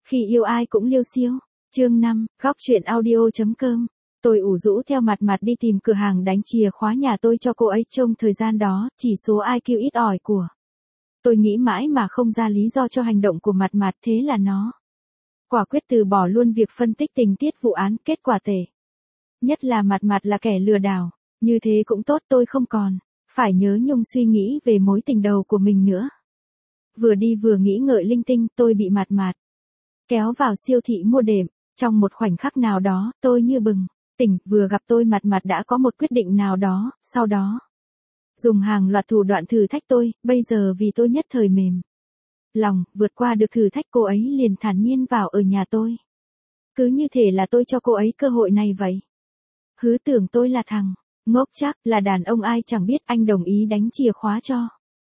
Khi yêu ai cũng liêu xiêu. Chương 5, góc chuyện audio.com. Tôi ủ rũ theo mặt mặt đi tìm cửa hàng đánh chìa khóa nhà tôi cho cô ấy. Trong thời gian đó, chỉ số IQ ít ỏi của tôi nghĩ mãi mà không ra lý do cho hành động của mặt mặt, thế là nó quả quyết từ bỏ luôn việc phân tích tình tiết vụ án. Kết quả tệ nhất là mặt mặt là kẻ lừa đảo. Như thế cũng tốt, tôi không còn phải nhớ nhung suy nghĩ về mối tình đầu của mình nữa. Vừa đi vừa nghĩ ngợi linh tinh, tôi bị mặt mặt kéo vào siêu thị mua đệm. Trong một khoảnh khắc nào đó, tôi như bừng tỉnh, vừa gặp tôi mặt mặt đã có một quyết định nào đó, sau đó dùng hàng loạt thủ đoạn thử thách tôi. Bây giờ vì tôi nhất thời mềm lòng, vượt qua được thử thách, cô ấy liền thản nhiên vào ở nhà tôi. Cứ như thể là tôi cho cô ấy cơ hội này vậy. Hứ tưởng tôi là thằng ngốc chắc, là đàn ông ai chẳng biết. Anh đồng ý đánh chìa khóa cho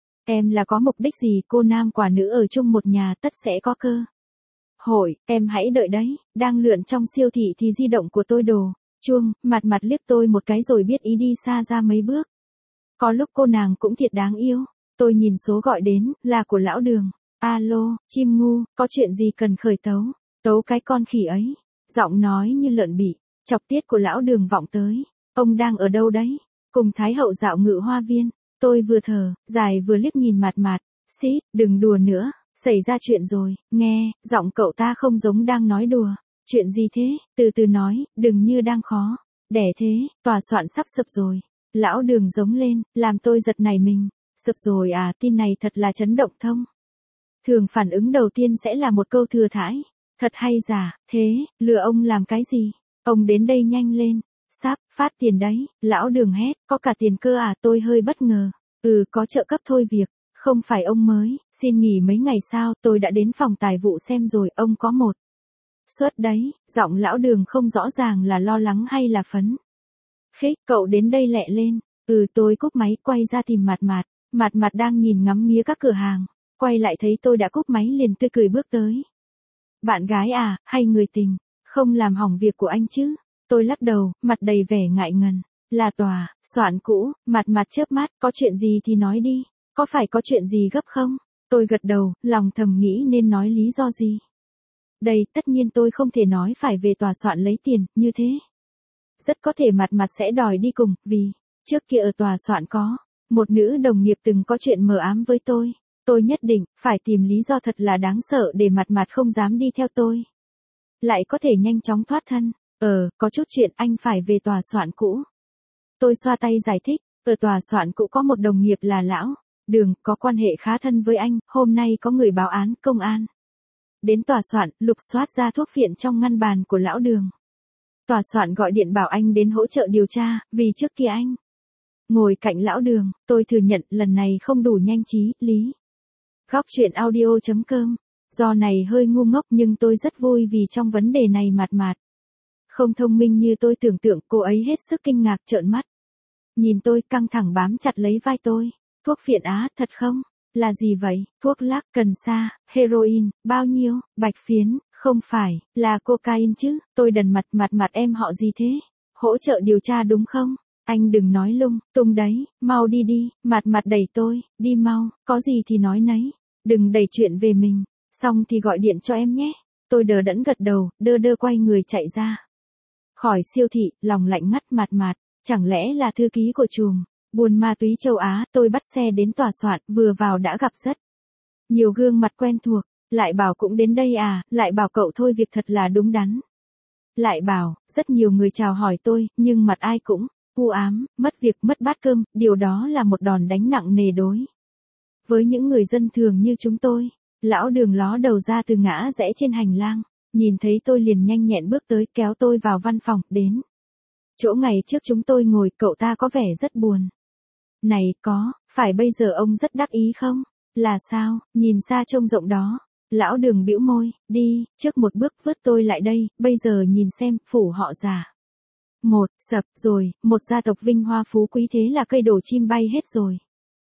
em là có mục đích gì? Cô nam quả nữ ở chung một nhà tất sẽ có cơ hội, em hãy đợi đấy. Đang lượn trong siêu thị thì di động của tôi đổ chuông, mặt mặt liếc tôi một cái rồi biết ý đi xa ra mấy bước. Có lúc cô nàng cũng thiệt đáng yêu. Tôi nhìn số gọi đến, là của lão Đường. Alo, chim ngu, có chuyện gì cần khởi tấu? Tấu cái con khỉ ấy. Giọng nói như lợn bị chọc tiết của lão Đường vọng tới. Ông đang ở đâu đấy? Cùng Thái hậu dạo ngự hoa viên. Tôi vừa thở dài vừa liếc nhìn mặt mặt. Xít, đừng đùa nữa. Xảy ra chuyện rồi, nghe, giọng cậu ta không giống đang nói đùa. Chuyện gì thế? Từ từ nói, đừng như đang khó đẻ thế. Tòa soạn sắp sập rồi. Lão Đường giống lên, làm tôi giật nảy mình. Sập rồi à? Tin này thật là chấn động thông. Thường phản ứng đầu tiên sẽ là một câu thừa thãi. Thật hay giả, thế, lừa ông làm cái gì? Ông đến đây nhanh lên. Sắp phát tiền đấy. Lão Đường hét, có cả tiền cơ à? Tôi hơi bất ngờ. Có trợ cấp thôi việc. Không phải ông mới xin nghỉ mấy ngày sao? Tôi đã đến phòng tài vụ xem rồi, ông có một suất đấy. Giọng lão Đường không rõ ràng là lo lắng hay là phấn khích. Cậu đến đây lẹ lên. Tôi cúp máy quay ra tìm mặt mặt. Mặt mặt đang nhìn ngắm nghía các cửa hàng. Quay lại thấy tôi đã cúp máy liền tươi cười bước tới. Bạn gái à, hay người tình? Không làm hỏng việc của anh chứ? Tôi lắc đầu, mặt đầy vẻ ngại ngần. Là tòa soạn cũ. Mặt mặt chớp mắt, có chuyện gì thì nói đi. Có phải có chuyện gì gấp không? Tôi gật đầu, lòng thầm nghĩ nên nói lý do gì. Đây, tất nhiên tôi không thể nói phải về tòa soạn lấy tiền, như thế. Rất có thể mặt mặt sẽ đòi đi cùng, vì trước kia ở tòa soạn có một nữ đồng nghiệp từng có chuyện mờ ám với tôi. Tôi nhất định phải tìm lý do thật là đáng sợ để mặt mặt không dám đi theo tôi. Lại có thể nhanh chóng thoát thân. Có chút chuyện anh phải về tòa soạn cũ. Tôi xoa tay giải thích, ở tòa soạn cũ có một đồng nghiệp là lão Đường, có quan hệ khá thân với anh. Hôm nay có người báo án công an đến tòa soạn, lục soát ra thuốc phiện trong ngăn bàn của lão Đường. Tòa soạn gọi điện bảo anh đến hỗ trợ điều tra, vì trước kia anh ngồi cạnh lão Đường. Tôi thừa nhận lần này không đủ nhanh trí lý. Góc chuyện audio.com. Do này hơi ngu ngốc nhưng tôi rất vui vì trong vấn đề này mặt mặt không thông minh như tôi tưởng tượng. Cô ấy hết sức kinh ngạc trợn mắt nhìn tôi, căng thẳng bám chặt lấy vai tôi. Thuốc phiện á? Thật không? Là gì vậy? Thuốc lắc, cần sa, heroin, bao nhiêu? Bạch phiến, không phải, là cocaine chứ? Tôi đần mặt. Mặt em họ gì thế? Hỗ trợ điều tra đúng không? Anh đừng nói lung tung đấy, mau đi đi. Mặt đẩy tôi, đi mau, có gì thì nói nấy. Đừng đẩy chuyện về mình, xong thì gọi điện cho em nhé. Tôi đờ đẫn gật đầu, đơ quay người chạy ra khỏi siêu thị, lòng lạnh ngắt. Mặt chẳng lẽ là thư ký của chùm buôn ma túy châu Á? Tôi bắt xe đến tòa soạn, vừa vào đã gặp rất nhiều gương mặt quen thuộc. Lại bảo cũng đến đây à? Lại bảo cậu thôi việc thật là đúng đắn. Lại bảo, rất nhiều người chào hỏi tôi, nhưng mặt ai cũng u ám, mất việc mất bát cơm. Điều đó là một đòn đánh nặng nề đối với những người dân thường như chúng tôi. Lão Đường ló đầu ra từ ngã rẽ trên hành lang, nhìn thấy tôi liền nhanh nhẹn bước tới, kéo tôi vào văn phòng, đến chỗ ngày trước chúng tôi ngồi. Cậu ta có vẻ rất buồn. Này, có phải bây giờ ông rất đắc ý không? Là sao? Nhìn xa trông rộng đó. Lão Đường bĩu môi, đi trước một bước vớt tôi lại đây. Bây giờ nhìn xem, phủ họ Già một sập rồi, một gia tộc vinh hoa phú quý, thế là cây đổ chim bay hết rồi.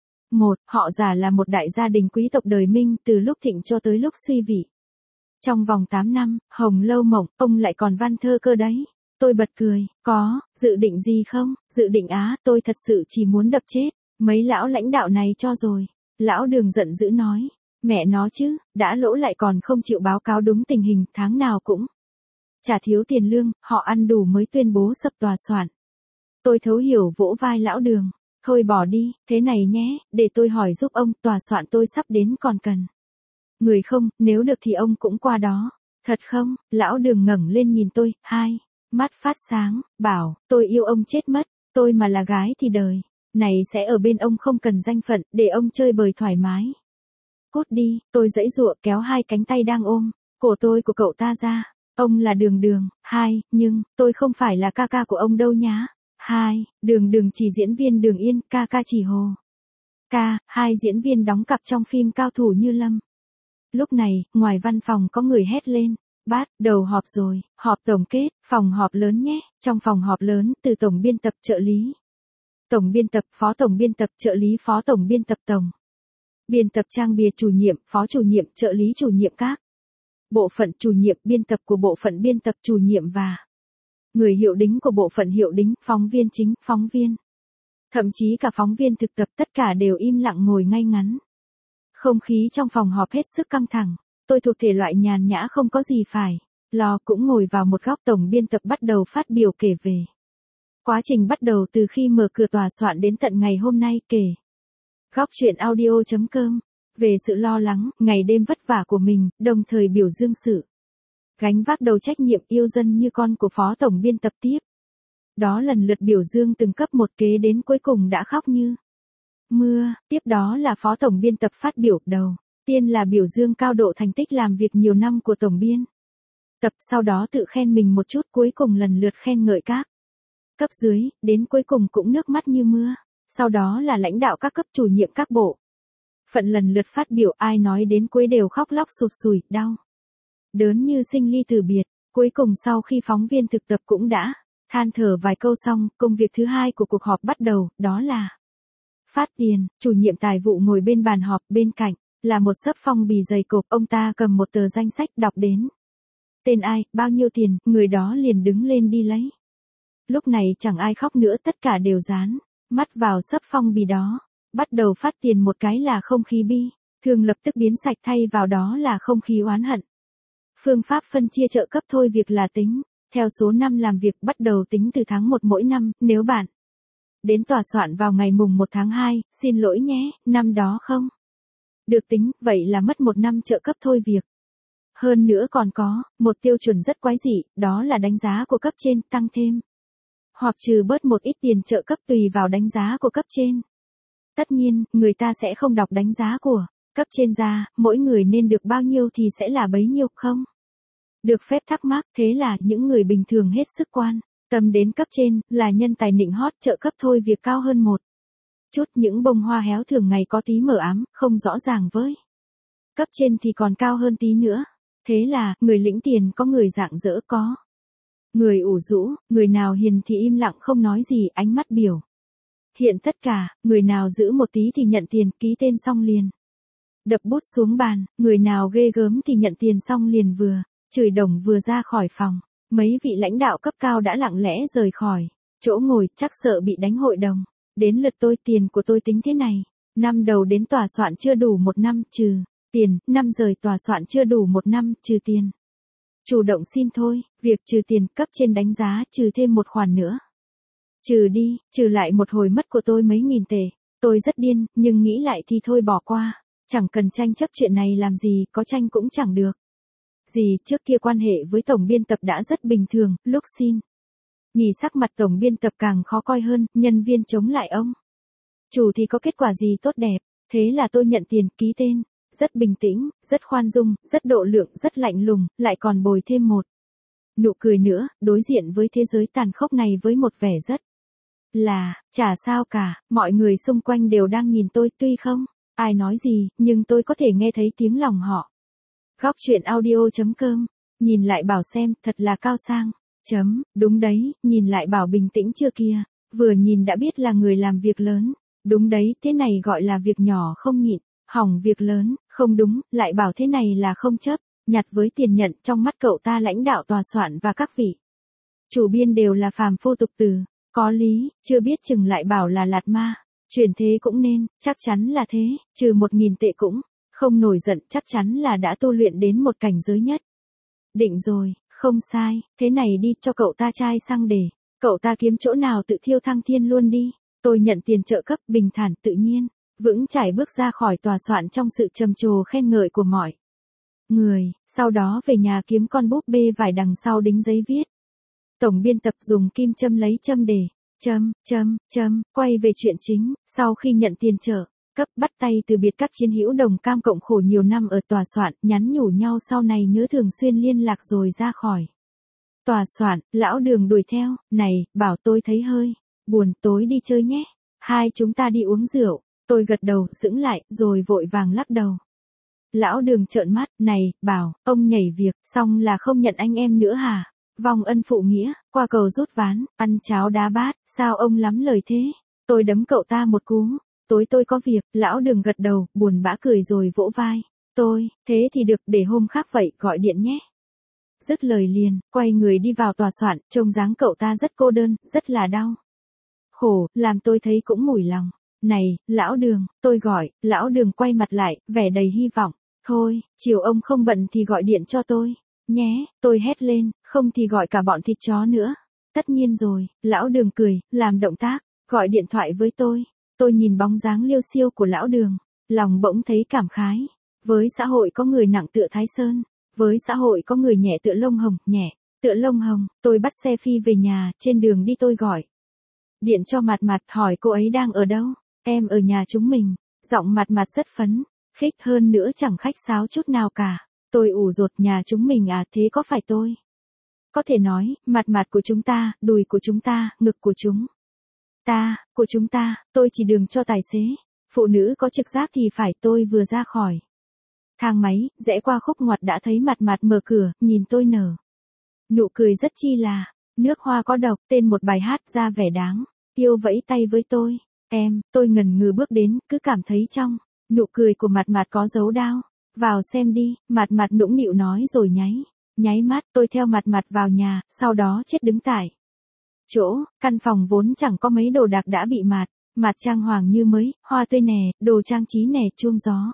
Họ Già là một đại gia đình quý tộc đời Minh, từ lúc thịnh cho tới lúc suy vị. Trong vòng 8 năm, hồng lâu mộng, ông lại còn văn thơ cơ đấy. Tôi bật cười, có dự định gì không? Dự định á? Tôi thật sự chỉ muốn đập chết mấy lão lãnh đạo này cho rồi. Lão Đường giận dữ nói, Mẹ nó chứ, đã lỗ lại còn không chịu báo cáo đúng tình hình, tháng nào cũng trả thiếu tiền lương, họ ăn đủ mới tuyên bố sập tòa soạn. Tôi thấu hiểu vỗ vai lão Đường. Thôi bỏ đi, thế này nhé, để tôi hỏi giúp ông, tòa soạn tôi sắp đến còn cần người không, nếu được thì ông cũng qua đó. Thật không? Lão Đường ngẩng lên nhìn tôi, mắt phát sáng, bảo, tôi yêu ông chết mất, tôi mà là gái thì đời này sẽ ở bên ông không cần danh phận, để ông chơi bời thoải mái. Cút đi, tôi giãy giụa kéo hai cánh tay đang ôm cổ tôi của cậu ta ra. Ông là Đường Đường, nhưng, tôi không phải là ca ca của ông đâu nhá. Đường Đường chỉ diễn viên Đường Yên, ca ca chỉ Hồ. Hai diễn viên đóng cặp trong phim Cao thủ Như Lâm. Lúc này, ngoài văn phòng có người hét lên. Bắt đầu họp rồi, họp tổng kết, phòng họp lớn nhé. Trong phòng họp lớn, từ tổng biên tập trợ lý, tổng biên tập, phó tổng biên tập, trợ lý phó tổng biên tập, tổng biên tập trang bìa, chủ nhiệm, phó chủ nhiệm, trợ lý chủ nhiệm các bộ phận, chủ nhiệm biên tập của bộ phận biên tập, chủ nhiệm và người hiệu đính của bộ phận hiệu đính, phóng viên chính, phóng viên. Thậm chí cả phóng viên thực tập tất cả đều im lặng ngồi ngay ngắn. Không khí trong phòng họp hết sức căng thẳng. Tôi thuộc thể loại nhàn nhã không có gì phải lo, cũng ngồi vào một góc. Tổng biên tập bắt đầu phát biểu kể về quá trình bắt đầu từ khi mở cửa tòa soạn đến tận ngày hôm nay, kể góc chuyện audio.com về sự lo lắng, ngày đêm vất vả của mình, đồng thời biểu dương sự gánh vác đầu trách nhiệm yêu dân như con của phó tổng biên tập. Tiếp đó lần lượt biểu dương từng cấp một, kế đến cuối cùng đã khóc như mưa. Tiếp đó là phó tổng biên tập phát biểu. Đầu tiên là biểu dương cao độ thành tích làm việc nhiều năm của tổng biên tập, sau đó tự khen mình một chút, cuối cùng lần lượt khen ngợi các cấp dưới, đến cuối cùng cũng nước mắt như mưa. Sau đó là lãnh đạo các cấp, chủ nhiệm các bộ phận lần lượt phát biểu, ai nói đến cuối đều khóc lóc sụt sùi, đau đớn như sinh ly từ biệt. Cuối cùng sau khi phóng viên thực tập cũng đã than thở vài câu xong, công việc thứ hai của cuộc họp bắt đầu, đó là phát tiền. Chủ nhiệm tài vụ ngồi bên bàn họp, bên cạnh là một xấp phong bì dày cộp, ông ta cầm một tờ danh sách, đọc đến tên ai, bao nhiêu tiền, người đó liền đứng lên đi lấy. Lúc này chẳng ai khóc nữa, tất cả đều dán mắt vào xấp phong bì đó. Bắt đầu phát tiền một cái là không khí bi thường lập tức biến sạch, thay vào đó là không khí oán hận. Phương pháp phân chia trợ cấp thôi việc là tính theo số năm làm việc, bắt đầu tính từ tháng 1 mỗi năm. Nếu bạn đến tòa soạn vào ngày mùng 1 tháng 2, xin lỗi nhé, năm đó không được tính, vậy là mất một năm trợ cấp thôi việc. Hơn nữa còn có một tiêu chuẩn rất quái dị, đó là đánh giá của cấp trên tăng thêm hoặc trừ bớt một ít tiền trợ cấp tùy vào đánh giá của cấp trên. Tất nhiên, người ta sẽ không đọc đánh giá của cấp trên ra, mỗi người nên được bao nhiêu thì sẽ là bấy nhiêu, không được phép thắc mắc. Thế là những người bình thường hết sức quan tâm đến cấp trên, là nhân tài nịnh hót, trợ cấp thôi việc cao hơn một chút. Những bông hoa héo thường ngày có tí mờ ám, không rõ ràng với cấp trên thì còn cao hơn tí nữa. Thế là, người lĩnh tiền có người rạng rỡ, có người ủ rũ, người nào hiền thì im lặng không nói gì, ánh mắt biểu hiện tất cả, người nào giữ một tí thì nhận tiền, ký tên xong liền đập bút xuống bàn, người nào ghê gớm thì nhận tiền xong liền vừa chửi đồng vừa ra khỏi phòng. Mấy vị lãnh đạo cấp cao đã lặng lẽ rời khỏi chỗ ngồi, chắc sợ bị đánh hội đồng. Đến lượt tôi, tiền của tôi tính thế này. Năm đầu đến tòa soạn chưa đủ một năm, trừ tiền. Năm rời tòa soạn chưa đủ một năm, trừ tiền. Chủ động xin thôi, việc trừ tiền, cấp trên đánh giá, trừ thêm một khoản nữa. Trừ đi, trừ lại một hồi mất của tôi mấy nghìn tệ. Tôi rất điên, nhưng nghĩ lại thì thôi bỏ qua. Chẳng cần tranh chấp chuyện này làm gì, có tranh cũng chẳng được gì. Trước kia quan hệ với tổng biên tập đã rất bình thường, lúc xin nghỉ sắc mặt tổng biên tập càng khó coi hơn, nhân viên chống lại ông chủ thì có kết quả gì tốt đẹp. Thế là tôi nhận tiền, ký tên, rất bình tĩnh, rất khoan dung, rất độ lượng, rất lạnh lùng, lại còn bồi thêm một nụ cười nữa, đối diện với thế giới tàn khốc này với một vẻ rất là chả sao cả. Mọi người xung quanh đều đang nhìn tôi, tuy không ai nói gì, nhưng tôi có thể nghe thấy tiếng lòng họ. Góc chuyện audio.com, nhìn lại bảo xem, thật là cao sang. Đúng đấy, nhìn lại bảo bình tĩnh chưa kia, vừa nhìn đã biết là người làm việc lớn. Đúng đấy, thế này gọi là việc nhỏ không nhịn, hỏng việc lớn. Không đúng, lại bảo thế này là không chấp nhặt với tiền nhận. Trong mắt cậu ta, lãnh đạo tòa soạn và các vị chủ biên đều là phàm phu tục tử, có lý, chưa biết chừng lại bảo là lạt ma. Chuyển thế cũng nên, chắc chắn là thế, trừ 1.000 tệ cũng không nổi giận chắc chắn là đã tu luyện đến một cảnh giới nhất. Định rồi, không sai, thế này đi cho cậu ta chai xăng để, cậu ta kiếm chỗ nào tự thiêu thăng thiên luôn đi. Tôi nhận tiền trợ cấp bình thản tự nhiên, vững chãi bước ra khỏi tòa soạn trong sự trầm trồ khen ngợi của mọi người, sau đó về nhà kiếm con búp bê vải đằng sau đính giấy viết. Tổng biên tập dùng kim châm lấy châm để, quay về chuyện chính, sau khi nhận tiền trợ cấp bắt tay từ biệt các chiến hữu đồng cam cộng khổ nhiều năm ở tòa soạn, nhắn nhủ nhau sau này nhớ thường xuyên liên lạc rồi ra khỏi tòa soạn. Lão Đường đuổi theo, này, bảo tôi thấy hơi buồn, tối đi chơi nhé, hai chúng ta đi uống rượu. Tôi gật đầu, sững lại, rồi vội vàng lắc đầu. Lão Đường trợn mắt, này, bảo, ông nhảy việc, xong là không nhận anh em nữa hả? Vong ân phụ nghĩa, qua cầu rút ván, ăn cháo đá bát, sao ông lắm lời thế? Tôi đấm cậu ta một cú. Tối tôi có việc. Lão Đường gật đầu, buồn bã cười rồi vỗ vai. Thế thì được, để hôm khác vậy, gọi điện nhé. Dứt lời liền, quay người đi vào tòa soạn, trông dáng cậu ta rất cô đơn, rất là đau khổ, làm tôi thấy cũng mủi lòng. Này, Lão Đường, tôi gọi. Lão Đường quay mặt lại, vẻ đầy hy vọng. Thôi, chiều ông không bận thì gọi điện cho tôi nhé. Tôi hét lên, không thì gọi cả bọn thịt chó nữa. Tất nhiên rồi. Lão Đường cười, làm động tác gọi điện thoại với tôi. Tôi nhìn bóng dáng liêu xiêu của Lão Đường, lòng bỗng thấy cảm khái. Với xã hội có người nặng tựa Thái Sơn, với xã hội có người nhẹ tựa lông hồng, tựa lông hồng. Tôi bắt xe phi về nhà, trên đường đi tôi gọi điện cho Mạt Mạt, hỏi cô ấy đang ở đâu. Em ở nhà chúng mình. Giọng Mạt Mạt rất phấn khích, hơn nữa chẳng khách sáo chút nào cả. Tôi ủ rột, nhà chúng mình à, thế có phải tôi có thể nói, Mạt Mạt của chúng ta, đùi của chúng ta, ngực của chúng ta, tôi chỉ đường cho tài xế. Phụ nữ có trực giác thì phải. Tôi vừa ra khỏi thang máy, rẽ qua khúc ngoặt đã thấy Mạt Mạt mở cửa, nhìn tôi nở nụ cười rất chi là nước hoa có độc, tên một bài hát, ra vẻ đáng yêu vẫy tay với tôi. Tôi ngần ngừ bước đến, cứ cảm thấy trong nụ cười của Mạt Mạt có dấu đao. Vào xem đi. Mạt Mạt nũng nịu nói rồi nháy mắt. Tôi theo Mạt Mạt vào nhà, sau đó chết đứng tại chỗ. Căn phòng vốn chẳng có mấy đồ đạc đã bị Mạt trang hoàng như mới, hoa tươi nè, đồ trang trí nè, chuông gió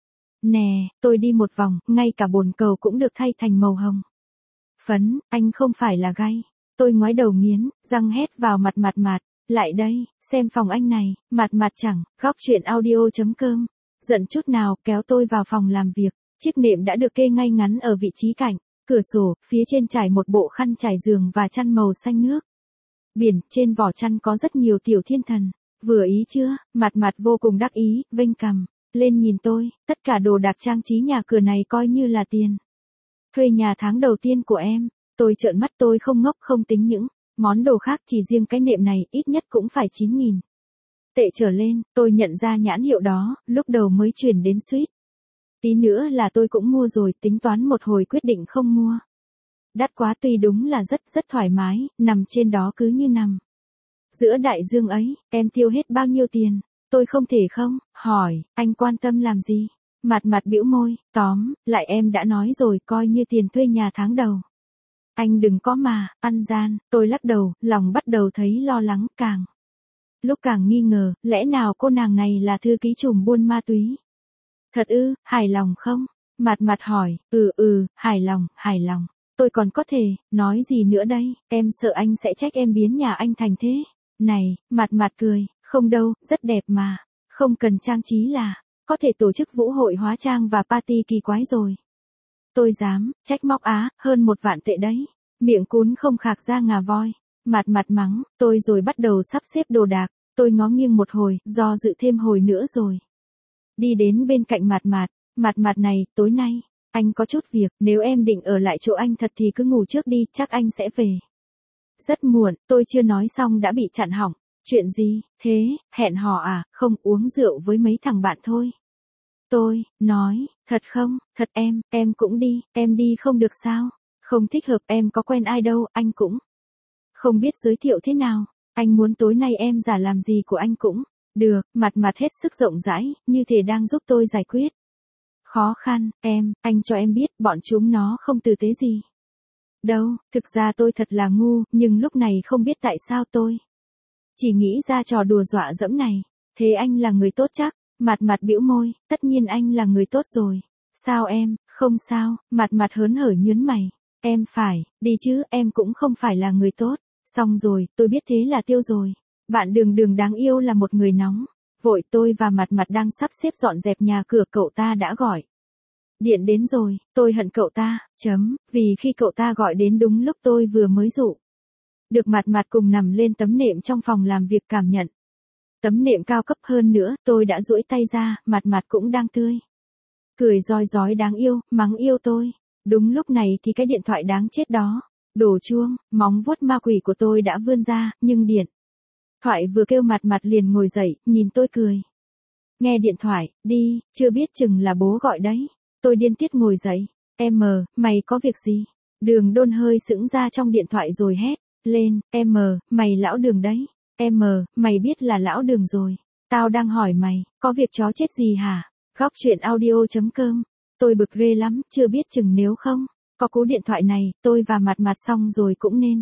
nè. Tôi đi một vòng, ngay cả bồn cầu cũng được thay thành màu hồng phấn. Anh không phải là gay. Tôi ngoái đầu nghiến răng hét vào mặt Mạt Mạt. Lại đây, xem phòng anh này. Mạt Mạt chẳng góc chuyện audio.com giận chút nào, kéo tôi vào phòng làm việc. Chiếc nệm đã được kê ngay ngắn ở vị trí cạnh cửa sổ, phía trên trải một bộ khăn trải giường và chăn màu xanh nước biển. Trên vỏ chăn có rất nhiều tiểu thiên thần. Vừa ý chưa? Mạt Mạt vô cùng đắc ý, vênh cằm lên nhìn tôi. Tất cả đồ đạc trang trí nhà cửa này coi như là tiền thuê nhà tháng đầu tiên của em. Tôi trợn mắt, tôi không ngốc, không tính những món đồ khác, chỉ riêng cái nệm này ít nhất cũng phải 9.000 tệ trở lên. Tôi nhận ra nhãn hiệu đó, lúc đầu mới chuyển đến suýt tí nữa là tôi cũng mua rồi, tính toán một hồi quyết định không mua. Đắt quá, tuy đúng là rất thoải mái, nằm trên đó cứ như nằm giữa đại dương ấy. Em tiêu hết bao nhiêu tiền? Tôi không thể không hỏi, anh quan tâm làm gì? Mạt Mạt bĩu môi, tóm lại em đã nói rồi, coi như tiền thuê nhà tháng đầu. Anh đừng có mà ăn gian. Tôi lắc đầu, lòng bắt đầu thấy lo lắng, lúc càng nghi ngờ, lẽ nào cô nàng này là thư ký trùm buôn ma túy? Thật ư? Hài lòng không? Mạt Mạt hỏi. Hài lòng. Tôi còn có thể nói gì nữa đây? Em sợ anh sẽ trách em biến nhà anh thành thế này. Mạt Mạt cười, không đâu, rất đẹp mà. Không cần trang trí là có thể tổ chức vũ hội hóa trang và party kỳ quái rồi. Tôi dám trách móc á, hơn 1 vạn tệ đấy. Miệng cún không khạc ra ngà voi. Mạt Mạt mắng tôi rồi bắt đầu sắp xếp đồ đạc. Tôi ngó nghiêng một hồi, do dự thêm hồi nữa rồi đi đến bên cạnh Mạt Mạt. Mạt Mạt này, tối nay anh có chút việc, nếu em định ở lại chỗ anh thật thì cứ ngủ trước đi, chắc anh sẽ về rất muộn. Tôi chưa nói xong đã bị chặn hỏng. Chuyện gì thế? Hẹn hò à? Không, uống rượu với mấy thằng bạn thôi. Tôi nói, thật không? Thật em cũng đi. Em đi không được sao? Không thích hợp, em có quen ai đâu, anh cũng không biết giới thiệu thế nào. Anh muốn tối nay em giả làm gì của anh cũng được. Mạt Mạt hết sức rộng rãi, như thể đang giúp tôi giải quyết khó khăn. Anh cho em biết, bọn chúng nó không tử tế gì đâu. Thực ra tôi thật là ngu, nhưng lúc này không biết tại sao tôi chỉ nghĩ ra trò đùa dọa dẫm này. Thế anh là người tốt chắc? Mặt mặt bĩu môi, tất nhiên anh là người tốt rồi. Sao em, không sao, mặt mặt hớn hở nhớn mày. Em phải, đi chứ, em cũng không phải là người tốt. Xong rồi, tôi biết thế là tiêu rồi. Bạn Đường Đường đáng yêu là một người nóng. Vội tôi và mặt mặt đang sắp xếp dọn dẹp nhà cửa cậu ta đã gọi. Điện đến rồi, tôi hận cậu ta, vì khi cậu ta gọi đến đúng lúc tôi vừa mới dụ. Được mặt mặt cùng nằm lên tấm nệm trong phòng làm việc cảm nhận. Tấm nệm cao cấp hơn nữa, tôi đã duỗi tay ra, mặt mặt cũng đang tươi. Cười rói rói đáng yêu, mắng yêu tôi. Đúng lúc này thì cái điện thoại đáng chết đó. Đổ chuông, móng vuốt ma quỷ của tôi đã vươn ra, nhưng điện thoại vừa kêu mặt mặt liền ngồi dậy, nhìn tôi cười. Nghe điện thoại, đi, chưa biết chừng là bố gọi đấy. Tôi điên tiết ngồi dậy. Mày có việc gì? Đường Đôn hơi sững ra trong điện thoại rồi hét lên, mày lão Đường đấy. Mày biết là lão Đường rồi. Tao đang hỏi mày, có việc chó chết gì hả? Góc chuyện audio.com. Tôi bực ghê lắm, chưa biết chừng nếu không có cú điện thoại này, tôi và mặt mặt xong rồi cũng nên.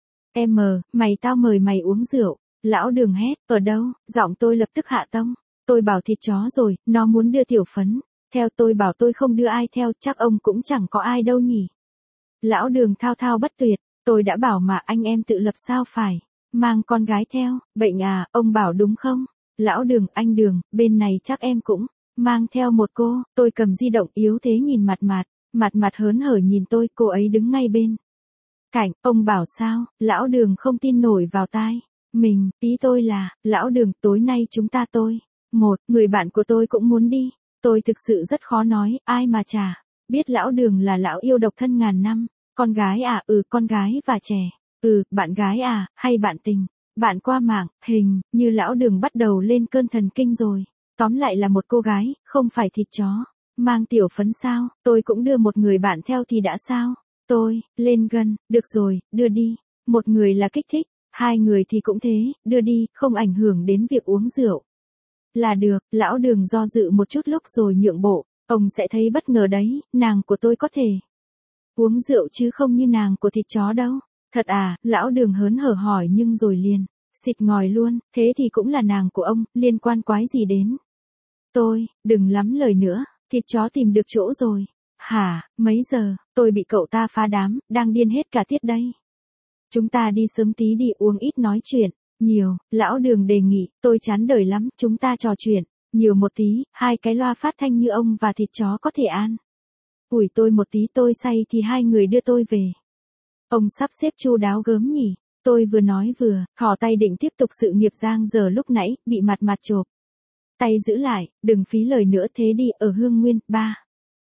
Tao mời mày uống rượu. Lão Đường hét, ở đâu? Giọng tôi lập tức hạ tông. Tôi bảo thịt chó rồi, nó muốn đưa tiểu phấn. Theo tôi bảo tôi không đưa ai theo, chắc ông cũng chẳng có ai đâu nhỉ. Lão Đường thao thao bất tuyệt, tôi đã bảo mà anh em tự lập sao phải. Mang con gái theo, bệnh à, ông bảo đúng không? Lão Đường, anh Đường, bên này chắc em cũng mang theo một cô. Tôi cầm di động yếu thế nhìn mặt mặt hớn hở nhìn tôi, cô ấy đứng ngay bên cạnh. Ông bảo sao? Lão Đường không tin nổi vào tai mình, ý tôi là, lão Đường, tối nay chúng ta một người bạn của tôi cũng muốn đi. Tôi thực sự rất khó nói, ai mà chả biết lão Đường là lão yêu độc thân ngàn năm. Con gái à? Con gái và trẻ. Bạn gái à, hay bạn tình? Bạn qua mạng, hình như lão Đường bắt đầu lên cơn thần kinh rồi. Tóm lại là một cô gái, không phải thịt chó. Mang tiểu phấn sao? Tôi cũng đưa một người bạn theo thì đã sao? Tôi lên gần, được rồi, đưa đi. Một người là kích thích, hai người thì cũng thế, đưa đi, không ảnh hưởng đến việc uống rượu. Là được, lão Đường do dự một chút lúc rồi nhượng bộ. Ông sẽ thấy bất ngờ đấy, nàng của tôi có thể uống rượu chứ không như nàng của thịt chó đâu. Thật à? Lão Đường hớn hở hỏi nhưng rồi liền xịt ngòi luôn, thế thì cũng là nàng của ông, liên quan quái gì đến tôi? Đừng lắm lời nữa, thịt chó tìm được chỗ rồi. Hả, mấy giờ? Tôi bị cậu ta phá đám, đang điên hết cả tiết đây. Chúng ta đi sớm tí đi, uống ít nói chuyện nhiều. Lão Đường đề nghị, tôi chán đời lắm, chúng ta trò chuyện nhiều một tí, hai cái loa phát thanh như ông và thịt chó có thể an ủi tôi một tí, tôi say thì hai người đưa tôi về. Ông sắp xếp chu đáo gớm nhỉ. Tôi vừa nói vừa thò tay định tiếp tục sự nghiệp giang dở lúc nãy, bị mặt mặt chộp tay giữ lại. Đừng phí lời nữa, thế đi, ở Hương Nguyên 3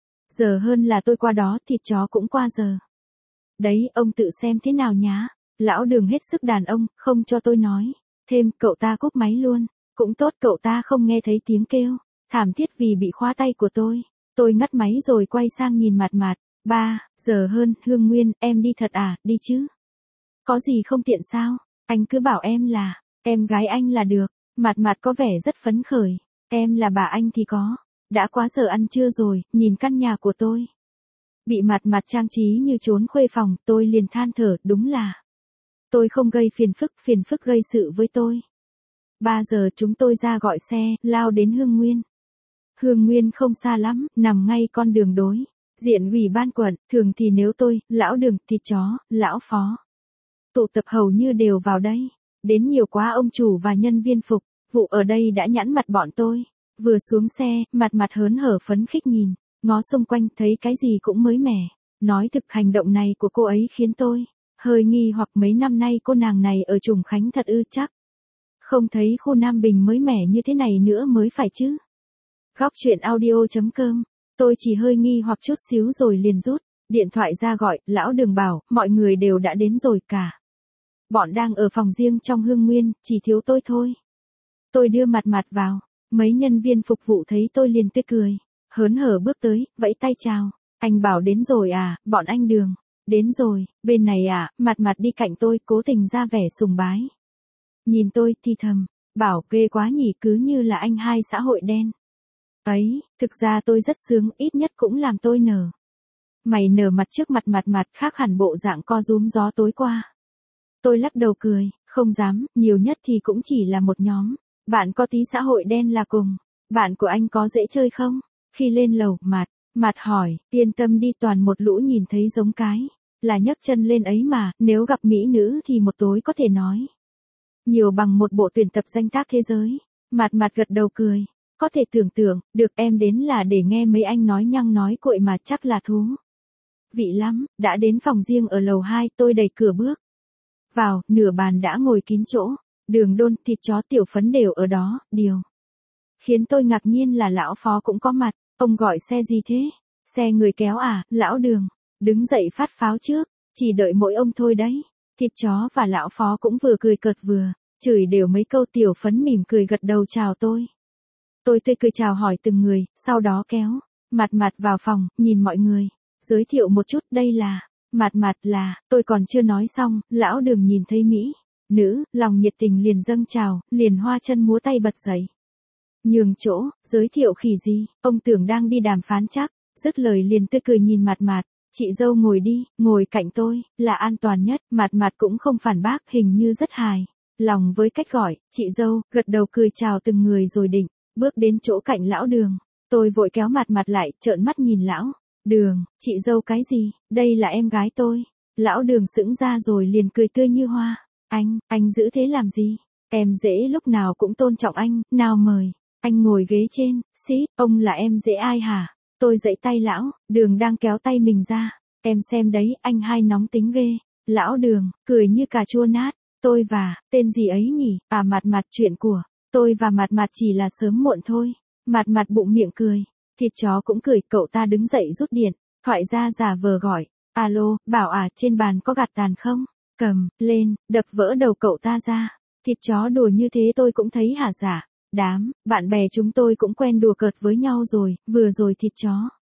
giờ hơn là tôi qua đó, thịt chó cũng qua giờ đấy, ông tự xem thế nào nhá. Lão Đường hết sức đàn ông, không cho tôi nói thêm. Cậu ta cúp máy luôn. Cũng tốt, cậu ta không nghe thấy tiếng kêu thảm thiết vì bị khóa tay của tôi. Tôi ngắt máy rồi quay sang nhìn mặt mặt. 3 giờ hơn, Hương Nguyên, em đi thật à? Đi chứ. Có gì không tiện sao? Anh cứ bảo em là em gái anh là được. Mặt mặt có vẻ rất phấn khởi. Em là bà anh thì có. Đã quá giờ ăn trưa rồi, nhìn căn nhà của tôi. Bị mặt mặt trang trí như trốn khuê phòng, tôi liền than thở, đúng là tôi không gây phiền phức gây sự với tôi. 3 giờ chúng tôi ra gọi xe, lao đến Hương Nguyên. Hương Nguyên không xa lắm, nằm ngay con đường đối diện ủy ban quận. Thường thì nếu tôi, lão Đường, thịt chó, lão Phó tụ tập hầu như đều vào đây. Đến nhiều quá ông chủ và nhân viên phục vụ ở đây đã nhãn mặt bọn tôi. Vừa xuống xe, mặt mặt hớn hở phấn khích nhìn ngó xung quanh, thấy cái gì cũng mới mẻ. Nói thực, hành động này của cô ấy khiến tôi hơi nghi hoặc mấy năm nay cô nàng này ở Trùng Khánh thật ư? Chắc không thấy khu Nam Bình mới mẻ như thế này nữa mới phải chứ. Góc chuyện audio.com. Tôi chỉ hơi nghi hoặc chút xíu rồi liền rút điện thoại ra gọi. Lão Đường bảo, mọi người đều đã đến rồi cả. Bọn đang ở phòng riêng trong Hương Nguyên, chỉ thiếu tôi thôi. Tôi đưa mặt mặt vào. Mấy nhân viên phục vụ thấy tôi liền tươi cười hớn hở bước tới, vẫy tay chào. Anh bảo đến rồi à? Bọn anh Đường đến rồi, bên này à? Mặt mặt đi cạnh tôi, cố tình ra vẻ sùng bái. Nhìn tôi thì thầm, bảo ghê quá nhỉ, cứ như là anh hai xã hội đen ấy. Thực ra tôi rất sướng, ít nhất cũng làm tôi nở mày nở mặt trước mặt mặt, khác hẳn bộ dạng co rúm gió tối qua. Tôi lắc đầu cười, không dám, nhiều nhất thì cũng chỉ là một nhóm bạn có tí xã hội đen là cùng. Bạn của anh có dễ chơi không? Khi lên lầu, Mặt hỏi, yên tâm đi, toàn một lũ nhìn thấy giống cái là nhấc chân lên ấy mà, nếu gặp mỹ nữ thì một tối có thể nói nhiều bằng một bộ tuyển tập danh tác thế giới. Mặt gật đầu cười, có thể tưởng tượng, được em đến là để nghe mấy anh nói nhăng nói cuội mà chắc là thú vị lắm. Đã đến phòng riêng ở lầu 2, tôi đẩy cửa bước vào, nửa bàn đã ngồi kín chỗ, Đường Đôn, thịt chó, Tiểu Phấn đều ở đó. Điều khiến tôi ngạc nhiên là lão Phó cũng có mặt. Ông gọi xe gì thế? Xe người kéo à? Lão Đường đứng dậy phát pháo trước, chỉ đợi mỗi ông thôi đấy. Thịt chó và lão Phó cũng vừa cười cợt vừa chửi đều mấy câu. Tiểu Phấn mỉm cười gật đầu chào tôi. Tôi tươi cười chào hỏi từng người, sau đó kéo Mặt vào phòng, nhìn mọi người, giới thiệu một chút, đây là Mặt là, tôi còn chưa nói xong, lão Đường nhìn thấy mỹ nữ, lòng nhiệt tình liền dâng trào, liền hoa chân múa tay bật dậy. Nhường chỗ, giới thiệu khỉ gì, ông tưởng đang đi đàm phán chắc, dứt lời liền tươi cười nhìn Mặt. Chị dâu ngồi đi, ngồi cạnh tôi, là an toàn nhất. Mặt cũng không phản bác, hình như rất hài lòng với cách gọi, chị dâu, gật đầu cười chào từng người rồi định bước đến chỗ cạnh lão Đường. Tôi vội kéo Mặt lại, trợn mắt nhìn lão Đường, chị dâu cái gì, đây là em gái tôi. Lão Đường sững ra rồi liền cười tươi như hoa. Anh giữ thế làm gì? Em dễ lúc nào cũng tôn trọng anh, nào mời anh ngồi ghế trên. Xít, ông là em dễ ai hả? Tôi giãy tay lão Đường đang kéo tay mình ra. Em xem đấy, anh hai nóng tính ghê. Lão Đường cười như cà chua nát. Tôi và, tên gì ấy nhỉ? À, Mặt, chuyện của tôi và Mặt chỉ là sớm muộn thôi. Mặt bụng miệng cười. Thịt chó cũng cười, cậu ta đứng dậy rút điện thoại ra giả vờ gọi. Alo, bảo à, trên bàn có gạt tàn không? Cầm lên, đập vỡ đầu cậu ta ra. Thịt chó đùa như thế tôi cũng thấy hả dạ. Đám bạn bè chúng tôi cũng quen đùa cợt với nhau rồi. Vừa rồi thịt chó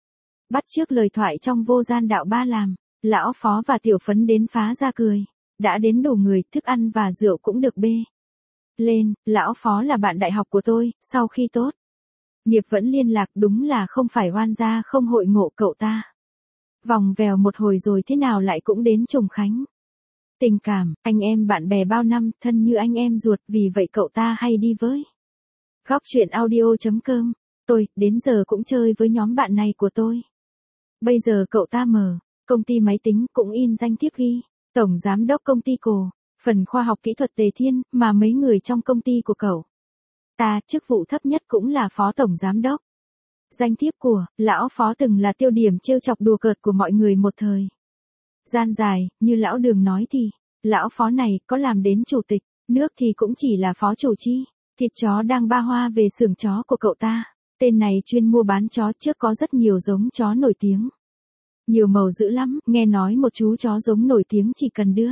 bắt chước lời thoại trong Vô Gian Đạo Ba làm lão Phó và Tiểu Phấn đến phá ra cười. Đã đến đủ người, thức ăn và rượu cũng được bê lên. Lão Phó là bạn đại học của tôi, sau khi tốt nghiệp vẫn liên lạc, đúng là không phải oan gia không hội ngộ. Cậu ta vòng vèo một hồi rồi thế nào lại cũng đến Trùng Khánh. Tình cảm, anh em bạn bè bao năm, thân như anh em ruột, vì vậy cậu ta hay đi với Góc Chuyện Audio.com. Tôi, đến giờ cũng chơi với nhóm bạn này của tôi. Bây giờ cậu ta mở công ty máy tính, cũng in danh thiếp ghi Tổng Giám đốc Công ty Cổ phần Khoa học Kỹ thuật Tề Thiên, mà mấy người trong công ty của cậu ta, chức vụ thấp nhất cũng là Phó Tổng Giám đốc. Danh thiếp của lão Phó từng là tiêu điểm trêu chọc đùa cợt của mọi người một thời gian dài. Như lão Đường nói thì lão Phó này có làm đến chủ tịch nước thì cũng chỉ là phó chủ chi. Thịt chó đang ba hoa về xưởng chó của cậu ta. Tên này chuyên mua bán chó, trước có rất nhiều giống chó nổi tiếng, nhiều màu dữ lắm. Nghe nói một chú chó giống nổi tiếng chỉ cần đưa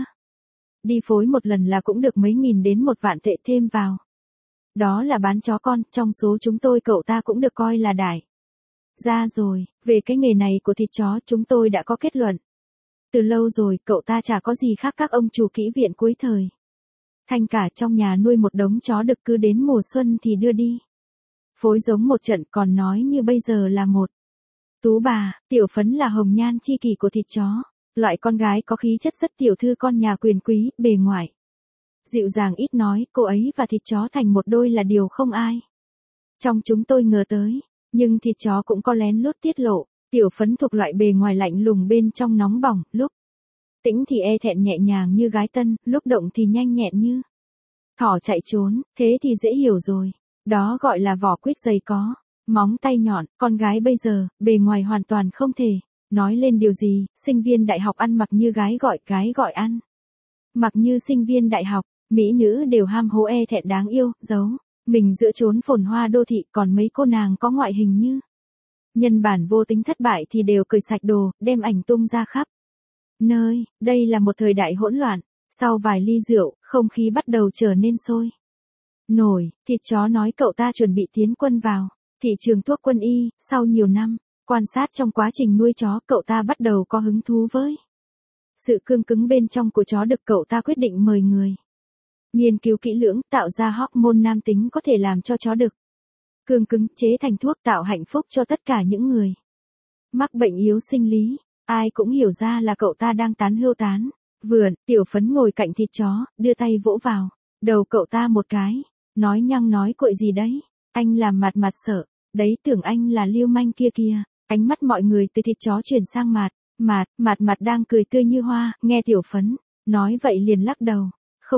đi phối một lần là cũng được mấy nghìn đến 1 vạn tệ thêm vào. Đó là bán chó con. Trong số chúng tôi cậu ta cũng được coi là đại gia rồi. Về cái nghề này của thịt chó, chúng tôi đã có kết luận từ lâu rồi, cậu ta chả có gì khác các ông chủ kỹ viện cuối thời Thanh cả. Trong nhà nuôi một đống chó đực, cứ đến mùa xuân thì đưa đi phối giống một trận, còn nói như bây giờ là một tú bà. Tiểu Phấn là hồng nhan chi kỷ của thịt chó, loại con gái có khí chất rất tiểu thư con nhà quyền quý, bề ngoài dịu dàng ít nói. Cô ấy và thịt chó thành một đôi là điều không ai trong chúng tôi ngờ tới. Nhưng thịt chó cũng có lén lút tiết lộ. Tiểu Phấn thuộc loại bề ngoài lạnh lùng, bên trong nóng bỏng, lúc tĩnh thì e thẹn nhẹ nhàng như gái tân, lúc động thì nhanh nhẹn như thỏ chạy trốn. Thế thì dễ hiểu rồi, đó gọi là vỏ quýt dày có móng tay nhọn. Con gái bây giờ, bề ngoài hoàn toàn không thể nói lên điều gì. Sinh viên đại học ăn mặc như gái gọi ăn mặc như sinh viên đại học. Mỹ nữ đều ham hố e thẹn đáng yêu, giấu mình giữa chốn phồn hoa đô thị. Còn mấy cô nàng có ngoại hình như nhân bản vô tính thất bại thì đều cởi sạch đồ, đem ảnh tung ra khắp nơi. Đây là một thời đại hỗn loạn. Sau vài ly rượu, không khí bắt đầu trở nên sôi nổi. Thịt chó nói cậu ta chuẩn bị tiến quân vào thị trường thuốc quân y. Sau nhiều năm quan sát trong quá trình nuôi chó, cậu ta bắt đầu có hứng thú với sự cương cứng bên trong của chó đực. Cậu ta quyết định mời người nghiên cứu kỹ lưỡng, tạo ra hormone nam tính có thể làm cho chó đực cương cứng, chế thành thuốc tạo hạnh phúc cho tất cả những người mắc bệnh yếu sinh lý. Ai cũng hiểu ra là cậu ta đang tán vườn. Tiểu Phấn ngồi cạnh thịt chó, đưa tay vỗ vào đầu cậu ta một cái, nói nhăng nói cuội gì đấy. Anh làm mặt mặt sợ, đấy tưởng anh là lưu manh kia kìa. Ánh mắt mọi người từ thịt chó chuyển sang mặt đang cười tươi như hoa, nghe Tiểu Phấn nói vậy liền lắc đầu.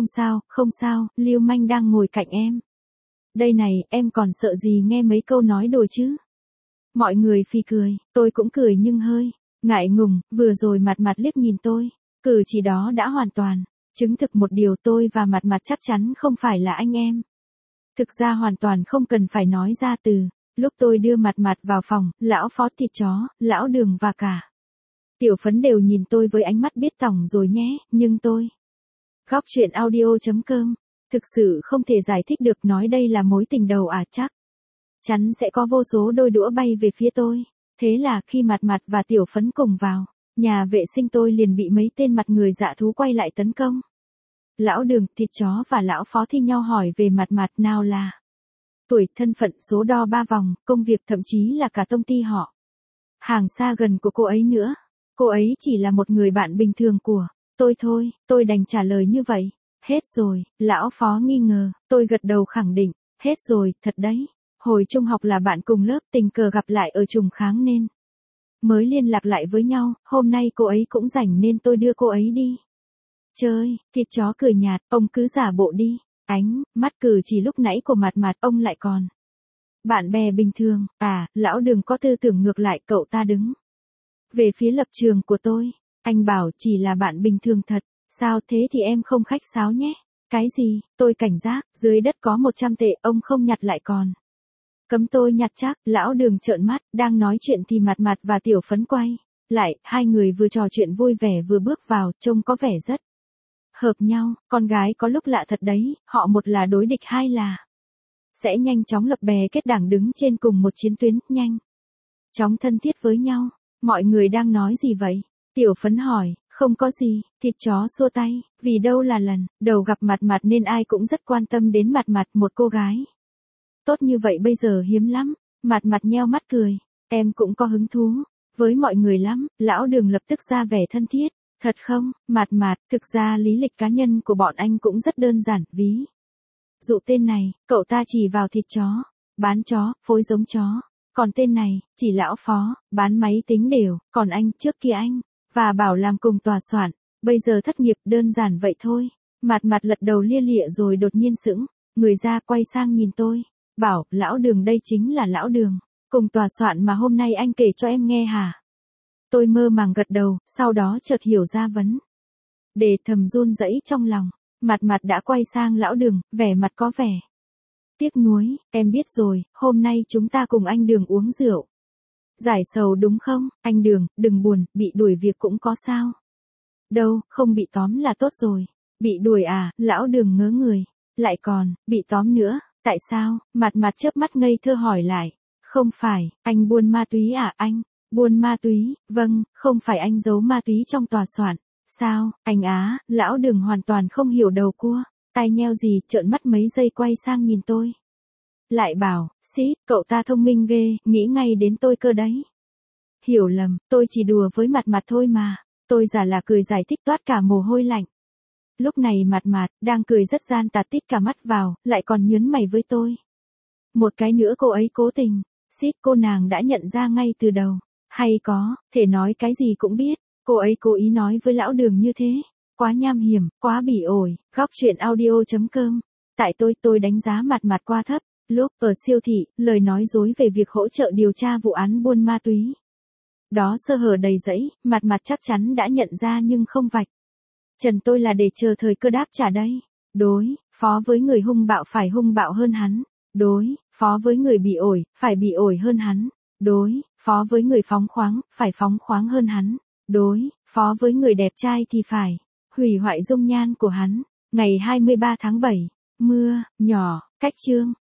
Không sao, lưu manh đang ngồi cạnh em. Đây này, em còn sợ gì nghe mấy câu nói đùa chứ. Mọi người phì cười, tôi cũng cười nhưng hơi ngại ngùng, vừa rồi mặt liếc nhìn tôi. Cử chỉ đó đã hoàn toàn chứng thực một điều, tôi và mặt chắc chắn không phải là anh em. Thực ra hoàn toàn không cần phải nói ra từ lúc tôi đưa mặt vào phòng, lão Phó thịt chó, lão Đường và cả Tiểu Phấn đều nhìn tôi với ánh mắt biết tỏng rồi nhé, nhưng tôi. Góc chuyện audio.com, thực sự không thể giải thích được, nói đây là mối tình đầu à, chắc chắn sẽ có vô số đôi đũa bay về phía tôi. Thế là khi mặt và Tiểu Phấn cùng vào nhà vệ sinh, tôi liền bị mấy tên mặt người dạ thú quay lại tấn công. Lão Đường, thịt chó và lão Phó thi nhau hỏi về mặt nào là tuổi, thân phận, số đo 3 vòng, công việc, thậm chí là cả công ty họ hàng xa gần của cô ấy nữa. Cô ấy chỉ là một người bạn bình thường của tôi thôi, tôi đành trả lời như vậy. Hết rồi, lão Phó nghi ngờ, tôi gật đầu khẳng định. Hết rồi, thật đấy. Hồi trung học là bạn cùng lớp, tình cờ gặp lại ở Trùng Kháng nên mới liên lạc lại với nhau, hôm nay cô ấy cũng rảnh nên tôi đưa cô ấy đi chơi. Thịt chó cười nhạt, ông cứ giả bộ đi. Ánh mắt cử chỉ lúc nãy của mặt ông lại còn bạn bè bình thường. À, lão Đường có tư tưởng ngược lại, cậu ta đứng về phía lập trường của tôi. Anh bảo chỉ là bạn bình thường thật. Sao thế thì em không khách sáo nhé. Cái gì, tôi cảnh giác, dưới đất có 100 tệ, ông không nhặt lại còn cấm tôi nhặt chắc. Lão Đường trợn mắt, đang nói chuyện thì mặt và Tiểu Phấn quay lại, hai người vừa trò chuyện vui vẻ vừa bước vào, trông có vẻ rất hợp nhau. Con gái có lúc lạ thật đấy, họ một là đối địch, hai là sẽ nhanh chóng lập bè kết đảng, đứng trên cùng một chiến tuyến, nhanh chóng thân thiết với nhau. Mọi người đang nói gì vậy? Tiểu Phấn hỏi. Không có gì, thịt chó xua tay, vì đâu là lần đầu gặp mặt nên ai cũng rất quan tâm đến mặt, một cô gái tốt như vậy bây giờ hiếm lắm. Mặt nheo mắt cười, em cũng có hứng thú với mọi người lắm. Lão Đường lập tức ra vẻ thân thiết. Thật không, mặt, thực ra lý lịch cá nhân của bọn anh cũng rất đơn giản, ví dụ tên này, cậu ta chỉ vào thịt chó, bán chó, phối giống chó. Còn tên này, chỉ lão Phó, bán máy tính đều. Còn anh, trước kia anh và Bảo làm cùng tòa soạn, bây giờ thất nghiệp, đơn giản vậy thôi. Mặt lật đầu lia lịa rồi đột nhiên sững người ra, quay sang nhìn tôi. Bảo, lão Đường đây chính là lão Đường cùng tòa soạn mà hôm nay anh kể cho em nghe hả? Tôi mơ màng gật đầu, sau đó chợt hiểu ra vấn đề, thầm run rẩy trong lòng. Mặt đã quay sang lão Đường, vẻ mặt có vẻ tiếc nuối. Em biết rồi, hôm nay chúng ta cùng anh Đường uống rượu giải sầu đúng không? Anh Đường, đừng buồn, bị đuổi việc cũng có sao đâu, không bị tóm là tốt rồi. Bị đuổi à? Lão Đường ngớ người, lại còn bị tóm nữa. Tại sao? Mặt chớp mắt ngây thơ hỏi lại. Không phải, anh buôn ma túy à? Anh buôn ma túy? Vâng, không phải anh giấu ma túy trong tòa soạn sao? Anh á? Lão Đường hoàn toàn không hiểu đầu cua tai nheo gì, trợn mắt mấy giây quay sang nhìn tôi. Lại bảo, xít, cậu ta thông minh ghê, nghĩ ngay đến tôi cơ đấy. Hiểu lầm, tôi chỉ đùa với mặt thôi mà. Tôi giả là cười giải thích toát cả mồ hôi lạnh. Lúc này mặt đang cười rất gian tà, tít cả mắt vào, lại còn nhớn mày với tôi. Một cái nữa cô ấy cố tình. Xít, cô nàng đã nhận ra ngay từ đầu. Hay có, thể nói cái gì cũng biết. Cô ấy cố ý nói với lão Đường như thế. Quá nham hiểm, quá bỉ ổi. Góc chuyện audio.com. Tại tôi đánh giá mặt quá thấp. Lúc ở siêu thị, lời nói dối về việc hỗ trợ điều tra vụ án buôn ma túy đó sơ hở đầy rẫy, mặt chắc chắn đã nhận ra nhưng không vạch trần tôi là để chờ thời cơ đáp trả đây. Đối phó với người hung bạo phải hung bạo hơn hắn. Đối phó với người bị ổi, phải bị ổi hơn hắn. Đối phó với người phóng khoáng, phải phóng khoáng hơn hắn. Đối phó với người đẹp trai thì phải hủy hoại dung nhan của hắn. Ngày 23 tháng 7, mưa nhỏ, cách chương.